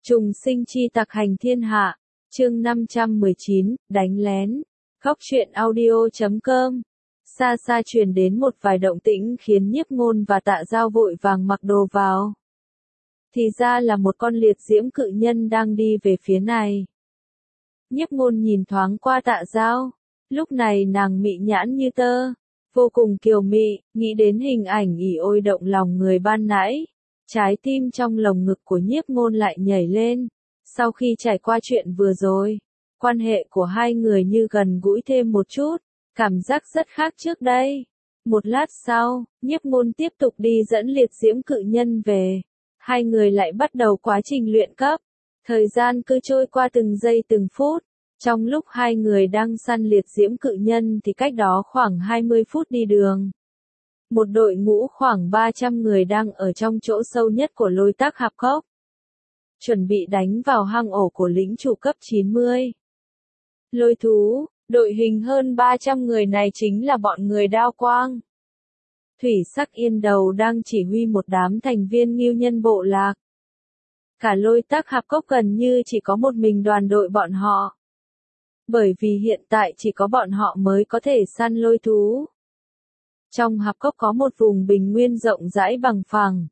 Trùng sinh chi tặc hành thiên hạ, chương 519, đánh lén. Góc truyện audio.com. Xa xa truyền đến một vài động tĩnh khiến Nhiếp Ngôn và Tạ Giao vội vàng mặc đồ vào. Thì ra là một con liệt diễm cự nhân đang đi về phía này. Nhiếp Ngôn nhìn thoáng qua Tạ Giao, lúc này nàng mị nhãn như tơ, vô cùng kiều mị, nghĩ đến hình ảnh ỉ ôi động lòng người ban nãy. Trái tim trong lồng ngực của Nhiếp Ngôn lại nhảy lên. Sau khi trải qua chuyện vừa rồi, quan hệ của hai người như gần gũi thêm một chút, cảm giác rất khác trước đây. Một lát sau, Nhiếp Ngôn tiếp tục đi dẫn liệt diễm cự nhân về. Hai người lại bắt đầu quá trình luyện cấp. Thời gian cứ trôi qua từng giây từng phút. Trong lúc hai người đang săn liệt diễm cự nhân thì cách đó khoảng 20 phút đi đường. Một đội ngũ khoảng 300 người đang ở trong chỗ sâu nhất của Lôi Tắc Hạp Cốc. Chuẩn bị đánh vào hang ổ của lĩnh chủ cấp 90. Lôi thú, đội hình hơn 300 người này chính là bọn người Đao Quang. Thủy Sắc Yên Đầu đang chỉ huy một đám thành viên Ngưu Nhân bộ lạc. Cả Lôi Tắc Hạp Cốc gần như chỉ có một mình đoàn đội bọn họ. Bởi vì hiện tại chỉ có bọn họ mới có thể săn lôi thú. Trong hạp cốc có một vùng bình nguyên rộng rãi bằng phẳng.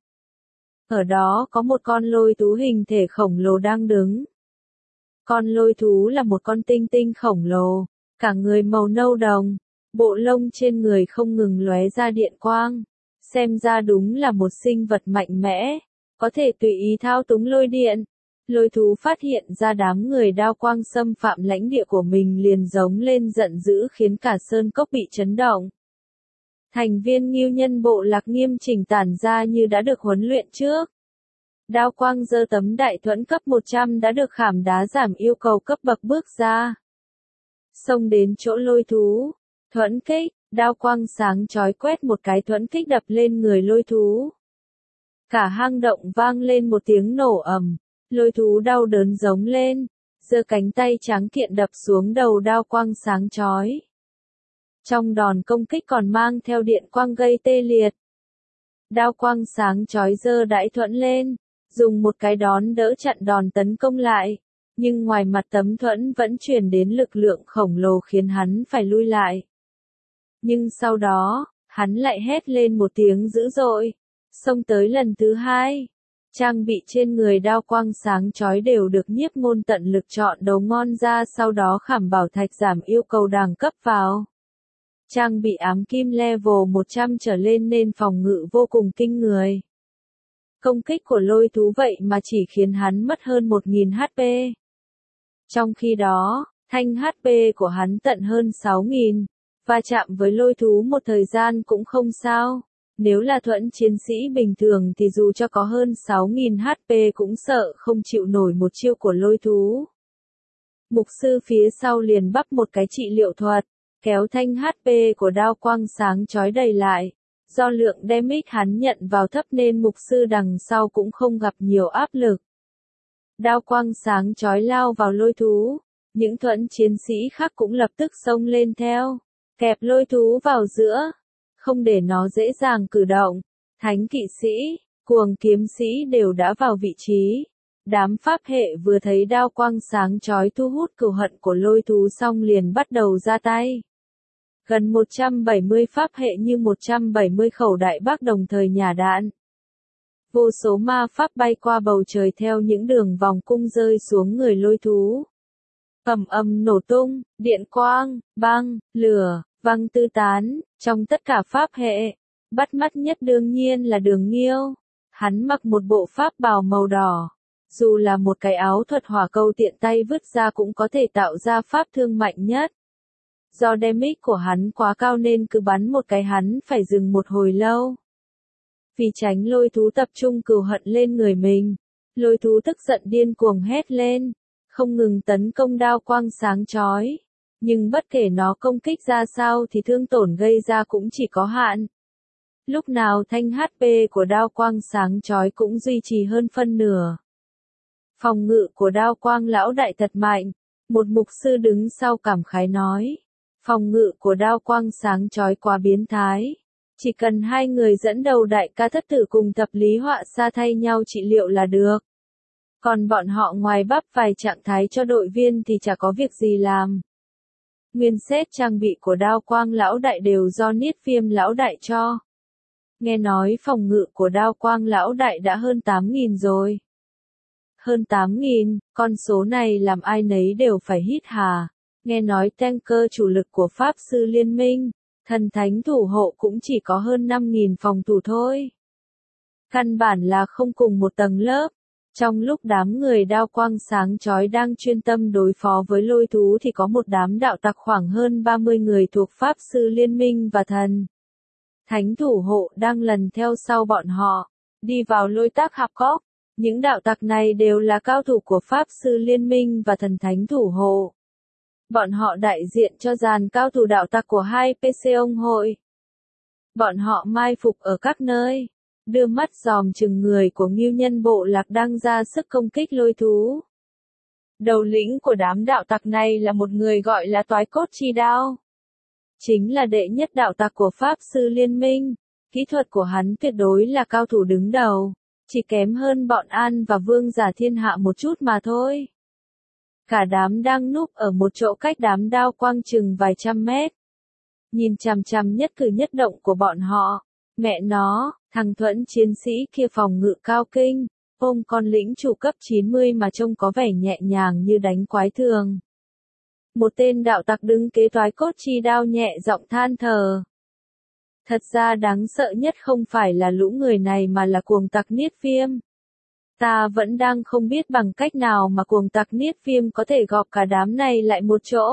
Ở đó có một con lôi thú hình thể khổng lồ đang đứng. Con lôi thú là một con tinh tinh khổng lồ, cả người màu nâu đồng, bộ lông trên người không ngừng lóe ra điện quang. Xem ra đúng là một sinh vật mạnh mẽ, có thể tùy ý thao túng lôi điện. Lôi thú phát hiện ra đám người Đao Quang xâm phạm lãnh địa của mình liền giống lên giận dữ khiến cả sơn cốc bị chấn động. Thành viên Ngưu Nhân bộ lạc nghiêm chỉnh tản ra như đã được huấn luyện trước. Đao Quang giơ tấm đại thuẫn cấp 100 đã được khảm đá giảm yêu cầu cấp bậc bước ra. Xông đến chỗ lôi thú, thuẫn kích, Đao Quang sáng chói quét một cái thuẫn kích đập lên người lôi thú. Cả hang động vang lên một tiếng nổ ầm, lôi thú đau đớn giống lên, giơ cánh tay trắng kiện đập xuống đầu Đao Quang sáng chói. Trong đòn công kích còn mang theo điện quang gây tê liệt. Đao Quang sáng chói giơ đại thuẫn lên, dùng một cái đón đỡ chặn đòn tấn công lại, nhưng ngoài mặt tấm thuẫn vẫn truyền đến lực lượng khổng lồ khiến hắn phải lui lại. Nhưng sau đó, hắn lại hét lên một tiếng dữ dội, xông tới lần thứ hai. Trang bị trên người Đao Quang sáng chói đều được Nhiếp Ngôn tận lực chọn đầu ngon ra, sau đó khảm bảo thạch giảm yêu cầu đẳng cấp vào. Trang bị ám kim level 100 trở lên nên phòng ngự vô cùng kinh người. Công kích của lôi thú vậy mà chỉ khiến hắn mất hơn 1000 HP. Trong khi đó, thanh HP của hắn tận hơn 6000, va chạm với lôi thú một thời gian cũng không sao. Nếu là thuẫn chiến sĩ bình thường thì dù cho có hơn 6000 HP cũng sợ không chịu nổi một chiêu của lôi thú. Mục sư phía sau liền bắp một cái trị liệu thuật, kéo thanh HP của Đao Quang sáng chói đầy lại. Do lượng damage hắn nhận vào thấp nên mục sư đằng sau cũng không gặp nhiều áp lực. Đao Quang sáng chói lao vào lôi thú, những thuẫn chiến sĩ khác cũng lập tức xông lên theo, kẹp lôi thú vào giữa, không để nó dễ dàng cử động. Thánh kỵ sĩ, cuồng kiếm sĩ đều đã vào vị trí. Đám pháp hệ vừa thấy Đao Quang sáng chói thu hút cừu hận của lôi thú xong liền bắt đầu ra tay. Gần 170 pháp hệ như 170 khẩu đại bác đồng thời nhả đạn. Vô số ma pháp bay qua bầu trời theo những đường vòng cung rơi xuống người lôi thú. Ầm ầm nổ tung, điện quang, băng, lửa, văng tứ tán, trong tất cả pháp hệ. Bắt mắt nhất đương nhiên là Đường Nghiêu. Hắn mặc một bộ pháp bào màu đỏ. Dù là một cái áo thuật hỏa câu tiện tay vứt ra cũng có thể tạo ra pháp thương mạnh nhất. Do damage của hắn quá cao nên cứ bắn một cái hắn phải dừng một hồi lâu. Vì tránh lôi thú tập trung cừu hận lên người mình, lôi thú tức giận điên cuồng hét lên, không ngừng tấn công Đao Quang sáng chói. Nhưng bất kể nó công kích ra sao thì thương tổn gây ra cũng chỉ có hạn. Lúc nào thanh HP của Đao Quang sáng chói cũng duy trì hơn phân nửa. Phòng ngự của Đao Quang lão đại thật mạnh, một mục sư đứng sau cảm khái nói. Phòng ngự của Đao Quang sáng chói quá biến thái. Chỉ cần hai người dẫn đầu đại ca thất tử cùng Thập Lý Họa Sa thay nhau trị liệu là được. Còn bọn họ ngoài bắp vài trạng thái cho đội viên thì chả có việc gì làm. Nguyên set trang bị của Đao Quang lão đại đều do Niết Viêm lão đại cho. Nghe nói phòng ngự của Đao Quang lão đại đã hơn 8.000 rồi. Hơn 8.000, con số này làm ai nấy đều phải hít hà. Nghe nói tanker chủ lực của Pháp Sư Liên minh, thần thánh thủ hộ cũng chỉ có hơn 5.000 phòng thủ thôi. Căn bản là không cùng một tầng lớp. Trong lúc đám người đao quang sáng chói đang chuyên tâm đối phó với lôi thú thì có một đám đạo tặc khoảng hơn 30 người thuộc Pháp Sư Liên minh và thần thánh thủ hộ đang lần theo sau bọn họ, đi vào lôi tác hạp cốc. Những đạo tặc này đều là cao thủ của Pháp Sư Liên minh và thần thánh thủ hộ. Bọn họ đại diện cho dàn cao thủ đạo tặc của hai PC ông hội. Bọn họ mai phục ở các nơi, đưa mắt dòm chừng người của Ngưu Nhân bộ lạc đang ra sức công kích lôi thú. Đầu lĩnh của đám đạo tặc này là một người gọi là Toái Cốt Chi Đao. Chính là đệ nhất đạo tặc của Pháp Sư Liên minh. Kỹ thuật của hắn tuyệt đối là cao thủ đứng đầu, chỉ kém hơn bọn An và Vương Giả Thiên Hạ một chút mà thôi. Cả đám đang núp ở một chỗ cách đám đao quang chừng vài trăm mét. Nhìn chằm chằm nhất cử nhất động của bọn họ. Mẹ nó, thằng Thuẫn chiến sĩ kia phòng ngự cao kinh, ôm con lĩnh chủ cấp 90 mà trông có vẻ nhẹ nhàng như đánh quái thường. Một tên đạo tặc đứng kế Toái Cốt Chi Đao nhẹ giọng than thở. Thật ra đáng sợ nhất không phải là lũ người này mà là cuồng tặc Niết Viêm. Ta vẫn đang không biết bằng cách nào mà cuồng tặc Niết Viêm có thể gọp cả đám này lại một chỗ.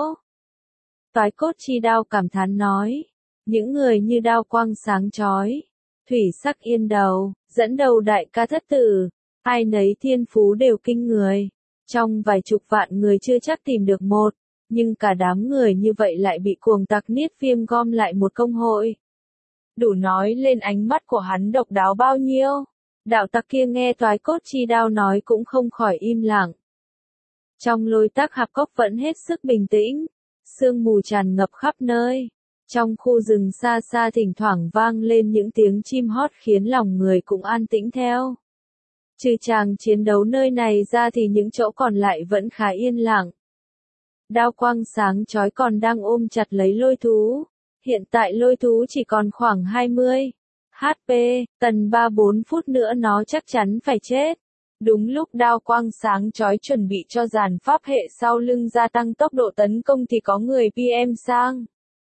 Toái Cốt Chi Đao cảm thán nói. Những người như đao quang sáng chói, thủy sắc yên đầu, dẫn đầu đại ca thất tử, ai nấy thiên phú đều kinh người. Trong vài chục vạn người chưa chắc tìm được một, nhưng cả đám người như vậy lại bị cuồng tặc Niết Viêm gom lại một công hội. Đủ nói lên ánh mắt của hắn độc đáo bao nhiêu. Đạo tặc kia nghe Toái Cốt Chi Đao nói cũng không khỏi im lặng. Trong lôi tác hạp cốc vẫn hết sức bình tĩnh, sương mù tràn ngập khắp nơi. Trong khu rừng xa xa thỉnh thoảng vang lên những tiếng chim hót khiến lòng người cũng an tĩnh theo. Trừ chàng chiến đấu nơi này ra thì những chỗ còn lại vẫn khá yên lặng. Đao quang sáng chói còn đang ôm chặt lấy lôi thú. Hiện tại lôi thú chỉ còn khoảng 20 HP, tầm 3-4 phút nữa nó chắc chắn phải chết. Đúng lúc đao quang sáng chói chuẩn bị cho dàn pháp hệ sau lưng gia tăng tốc độ tấn công thì có người PM sang.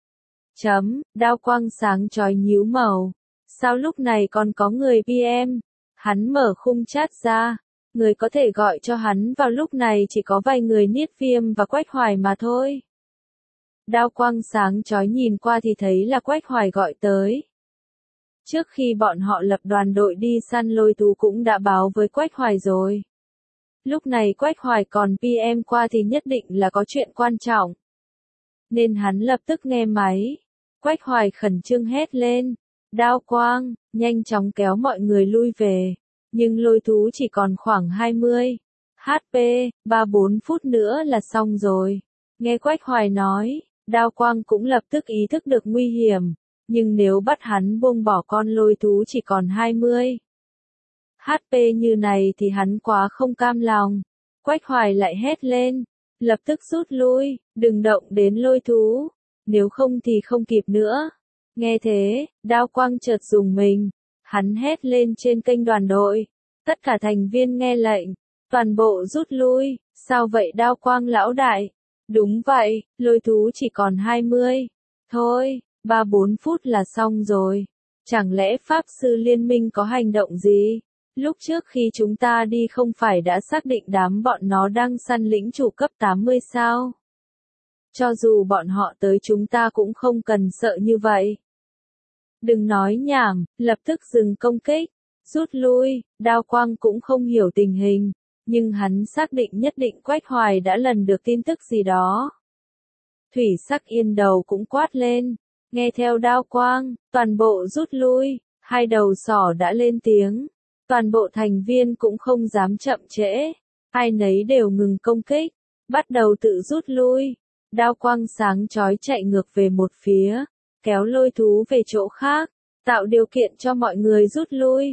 Đao quang sáng chói nhíu màu. Sao lúc này còn có người PM? Hắn mở khung chat ra. Người có thể gọi cho hắn vào lúc này chỉ có vài người Niết Viêm và Quách Hoài mà thôi. Đao quang sáng chói nhìn qua thì thấy là Quách Hoài gọi tới. Trước khi bọn họ lập đoàn đội đi săn lôi thú cũng đã báo với Quách Hoài rồi. Lúc này Quách Hoài còn PM qua thì nhất định là có chuyện quan trọng. Nên hắn lập tức nghe máy. Quách Hoài khẩn trương hét lên. Đao quang, nhanh chóng kéo mọi người lui về. Nhưng lôi thú chỉ còn khoảng 20 HP, 3-4 phút nữa là xong rồi. Nghe Quách Hoài nói, Đao quang cũng lập tức ý thức được nguy hiểm. Nhưng nếu bắt hắn buông bỏ con lôi thú chỉ còn 20 HP như này thì hắn quá không cam lòng. Quách Hoài lại hét lên. Lập tức rút lui, đừng động đến lôi thú. Nếu không thì không kịp nữa. Nghe thế, Đao quang chợt rùng mình. Hắn hét lên trên kênh đoàn đội. Tất cả thành viên nghe lệnh. Toàn bộ rút lui. Sao vậy Đao quang lão đại? Đúng vậy, lôi thú chỉ còn 20. Thôi, 3-4 phút là xong rồi. Chẳng lẽ Pháp Sư Liên minh có hành động gì? Lúc trước khi chúng ta đi không phải đã xác định đám bọn nó đang săn lĩnh chủ cấp 80 sao? Cho dù bọn họ tới chúng ta cũng không cần sợ như vậy. Đừng nói nhảm, lập tức dừng công kích. Rút lui, Đao quang cũng không hiểu tình hình. Nhưng hắn xác định nhất định Quách Hoài đã lần được tin tức gì đó. Thủy sắc yên đầu cũng quát lên. Nghe theo Đao quang, toàn bộ rút lui. Hai đầu sỏ đã lên tiếng. Toàn bộ thành viên cũng không dám chậm trễ. Ai nấy đều ngừng công kích. Bắt đầu tự rút lui. Đao quang sáng chói chạy ngược về một phía. Kéo lôi thú về chỗ khác. Tạo điều kiện cho mọi người rút lui.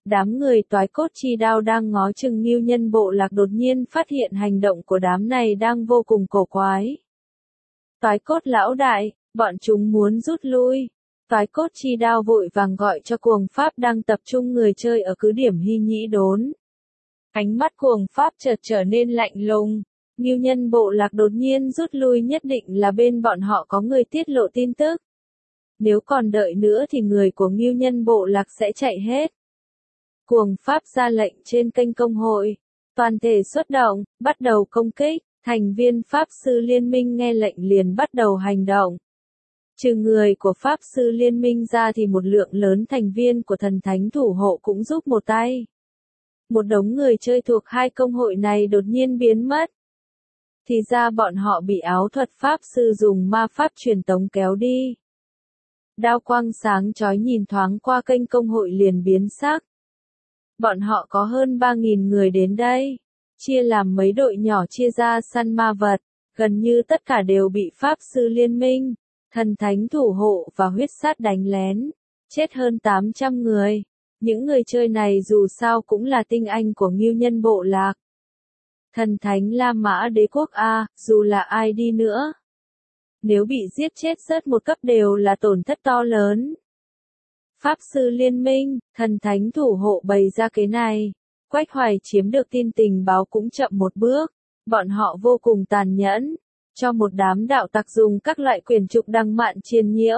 Đám người toái cốt chi đao đang ngó chừng Ngưu Nhân Bộ Lạc đột nhiên phát hiện hành động của đám này đang vô cùng cổ quái. Toái cốt lão đại, bọn chúng muốn rút lui. Toái cốt chi đao vội vàng gọi cho cuồng pháp đang tập trung người chơi ở cứ điểm Hy Nhĩ Đốn. Ánh mắt cuồng pháp chợt trở nên lạnh lùng. Ngưu Nhân Bộ Lạc đột nhiên rút lui nhất định là bên bọn họ có người tiết lộ tin tức. Nếu còn đợi nữa thì người của Ngưu Nhân Bộ Lạc sẽ chạy hết. Cuồng pháp ra lệnh trên kênh công hội. Toàn thể xuất động, bắt đầu công kích. Thành viên Pháp Sư Liên minh nghe lệnh liền bắt đầu hành động. Trừ người của Pháp Sư Liên minh ra thì một lượng lớn thành viên của thần thánh thủ hộ cũng giúp một tay. Một đống người chơi thuộc hai công hội này đột nhiên biến mất. Thì ra bọn họ bị áo thuật Pháp Sư dùng ma pháp truyền tống kéo đi. Đao quang sáng chói nhìn thoáng qua kênh công hội liền biến sắc. Bọn họ có hơn 3.000 người đến đây. Chia làm mấy đội nhỏ chia ra săn ma vật. Gần như tất cả đều bị Pháp Sư Liên minh, thần thánh thủ hộ và huyết sát đánh lén. Chết hơn 800 người. Những người chơi này dù sao cũng là tinh anh của Ngưu Nhân Bộ Lạc. Thần thánh La Mã Đế quốc A, dù là ai đi nữa. Nếu bị giết chết rớt một cấp đều là tổn thất to lớn. Pháp Sư Liên minh, thần thánh thủ hộ bày ra cái này. Quách Hoài chiếm được tin tình báo cũng chậm một bước. Bọn họ vô cùng tàn nhẫn. Cho một đám đạo tặc dùng các loại quyền trục đăng mạn chiên nhiễu.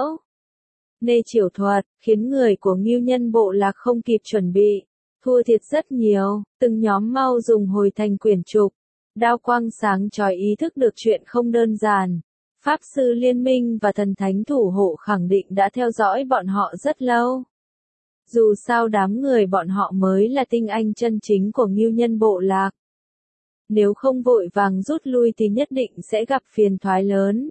Nê chiểu thuật, khiến người của Ngưu Nhân Bộ Lạc không kịp chuẩn bị. Thua thiệt rất nhiều, từng nhóm mau dùng hồi thành quyển trục. Đao quang sáng chói ý thức được chuyện không đơn giản. Pháp Sư Liên minh và thần thánh thủ hộ khẳng định đã theo dõi bọn họ rất lâu. Dù sao đám người bọn họ mới là tinh anh chân chính của Ngưu Nhân Bộ Lạc. Nếu không vội vàng rút lui thì nhất định sẽ gặp phiền toái lớn.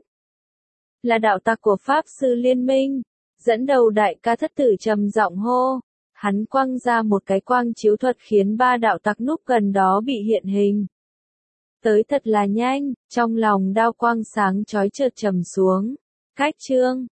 Là đạo tặc của Pháp Sư Liên minh, dẫn đầu đại ca thất tử trầm giọng hô. Hắn quăng ra một cái quang chiếu thuật khiến ba đạo tặc núp gần đó bị hiện hình. Tới thật là nhanh, trong lòng đao quang sáng chói chợt trầm xuống. Cách chương